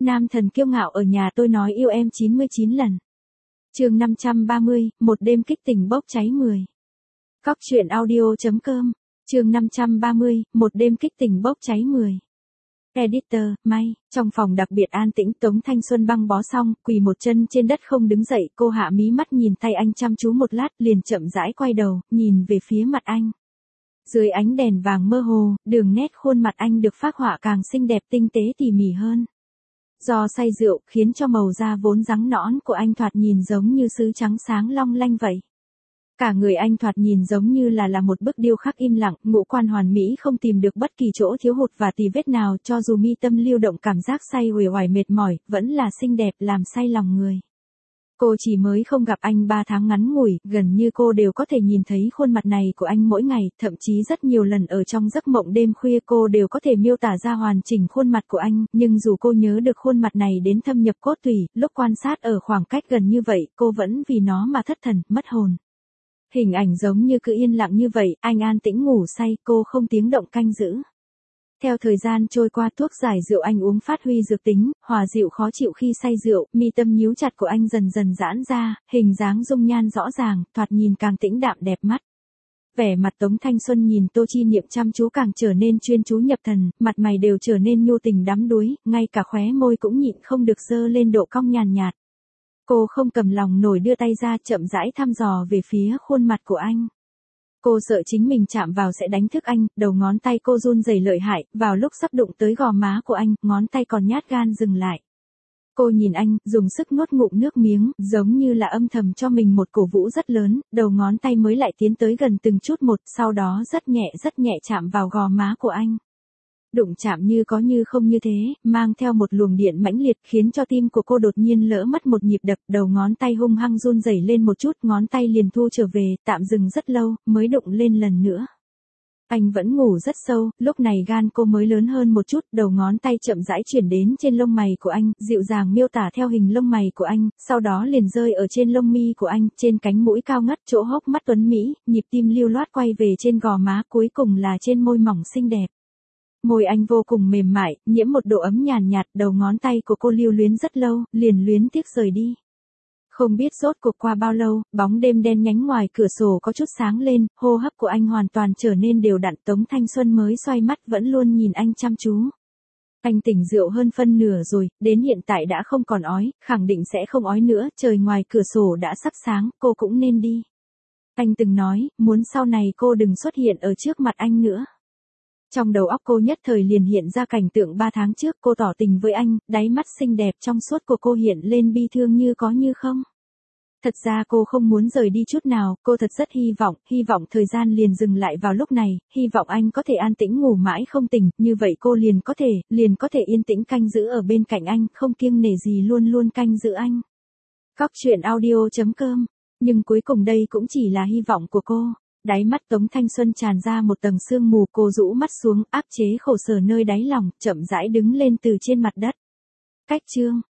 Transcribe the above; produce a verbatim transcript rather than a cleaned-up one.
Nam thần kiêu ngạo ở nhà tôi nói yêu em chín mươi chín lần. Chương năm trăm ba mươi, một đêm kích tình bốc cháy người. Cóc truyện audio chấm com. Chương năm trăm ba mươi, một đêm kích tình bốc cháy người. Editor, May, trong phòng đặc biệt an tĩnh Tống Thanh Xuân băng bó xong, quỳ một chân trên đất không đứng dậy, cô hạ mí mắt nhìn tay anh chăm chú một lát, liền chậm rãi quay đầu, nhìn về phía mặt anh. Dưới ánh đèn vàng mơ hồ, đường nét khuôn mặt anh được phác họa càng xinh đẹp tinh tế tỉ mỉ hơn. Do say rượu, khiến cho màu da vốn trắng nõn của anh thoạt nhìn giống như sứ trắng sáng long lanh vậy. Cả người anh thoạt nhìn giống như là là một bức điêu khắc im lặng, ngũ quan hoàn mỹ không tìm được bất kỳ chỗ thiếu hụt và tì vết nào, cho dù mi tâm lưu động cảm giác say uể oải mệt mỏi, vẫn là xinh đẹp làm say lòng người. Cô chỉ mới không gặp anh ba tháng ngắn ngủi, gần như cô đều có thể nhìn thấy khuôn mặt này của anh mỗi ngày, thậm chí rất nhiều lần ở trong giấc mộng đêm khuya cô đều có thể miêu tả ra hoàn chỉnh khuôn mặt của anh, nhưng dù cô nhớ được khuôn mặt này đến thâm nhập cốt tủy, lúc quan sát ở khoảng cách gần như vậy, cô vẫn vì nó mà thất thần, mất hồn. Hình ảnh giống như cứ yên lặng như vậy, anh an tĩnh ngủ say, cô không tiếng động canh giữ. Theo thời gian trôi qua, thuốc giải rượu anh uống phát huy dược tính, hòa dịu khó chịu khi say rượu, mi tâm nhíu chặt của anh dần dần giãn ra, hình dáng dung nhan rõ ràng, thoạt nhìn càng tĩnh đạm đẹp mắt. Vẻ mặt Tống Thanh Xuân nhìn Tô Chi Niệm chăm chú càng trở nên chuyên chú nhập thần, mặt mày đều trở nên nhu tình đắm đuối, ngay cả khóe môi cũng nhịn không được dơ lên độ cong nhàn nhạt. Cô không cầm lòng nổi đưa tay ra chậm rãi thăm dò về phía khuôn mặt của anh. Cô sợ chính mình chạm vào sẽ đánh thức anh, đầu ngón tay cô run rẩy lợi hại, vào lúc sắp đụng tới gò má của anh, ngón tay còn nhát gan dừng lại. Cô nhìn anh, dùng sức nuốt ngụm nước miếng, giống như là âm thầm cho mình một cổ vũ rất lớn, đầu ngón tay mới lại tiến tới gần từng chút một, sau đó rất nhẹ rất nhẹ chạm vào gò má của anh. Đụng chạm như có như không như thế, mang theo một luồng điện mãnh liệt khiến cho tim của cô đột nhiên lỡ mất một nhịp đập, đầu ngón tay hung hăng run rẩy lên một chút, ngón tay liền thu trở về, tạm dừng rất lâu, mới đụng lên lần nữa. Anh vẫn ngủ rất sâu, lúc này gan cô mới lớn hơn một chút, đầu ngón tay chậm rãi chuyển đến trên lông mày của anh, dịu dàng miêu tả theo hình lông mày của anh, sau đó liền rơi ở trên lông mi của anh, trên cánh mũi cao ngất, chỗ hốc mắt tuấn mỹ, nhịp tim lưu loát quay về trên gò má, cuối cùng là trên môi mỏng xinh đẹp. Môi anh vô cùng mềm mại, nhiễm một độ ấm nhàn nhạt, đầu ngón tay của cô lưu luyến rất lâu, liền luyến tiếc rời đi. Không biết rốt cuộc qua bao lâu, bóng đêm đen nhánh ngoài cửa sổ có chút sáng lên, hô hấp của anh hoàn toàn trở nên đều đặn. Tống Thanh Xuân mới xoay mắt vẫn luôn nhìn anh chăm chú. Anh tỉnh rượu hơn phân nửa rồi, đến hiện tại đã không còn ói, khẳng định sẽ không ói nữa, trời ngoài cửa sổ đã sắp sáng, cô cũng nên đi. Anh từng nói, muốn sau này cô đừng xuất hiện ở trước mặt anh nữa. Trong đầu óc cô nhất thời liền hiện ra cảnh tượng ba tháng trước cô tỏ tình với anh, đáy mắt xinh đẹp trong suốt của cô hiện lên bi thương như có như không. Thật ra cô không muốn rời đi chút nào, cô thật rất hy vọng, hy vọng thời gian liền dừng lại vào lúc này, hy vọng anh có thể an tĩnh ngủ mãi không tỉnh, như vậy cô liền có thể, liền có thể yên tĩnh canh giữ ở bên cạnh anh, không kiêng nể gì luôn luôn canh giữ anh. Cóc truyện audio chấm com. Nhưng cuối cùng đây cũng chỉ là hy vọng của cô. Đáy mắt Tống Thanh Xuân tràn ra một tầng sương mù, cô rũ mắt xuống, áp chế khổ sở nơi đáy lòng, chậm rãi đứng lên từ trên mặt đất. Cách chương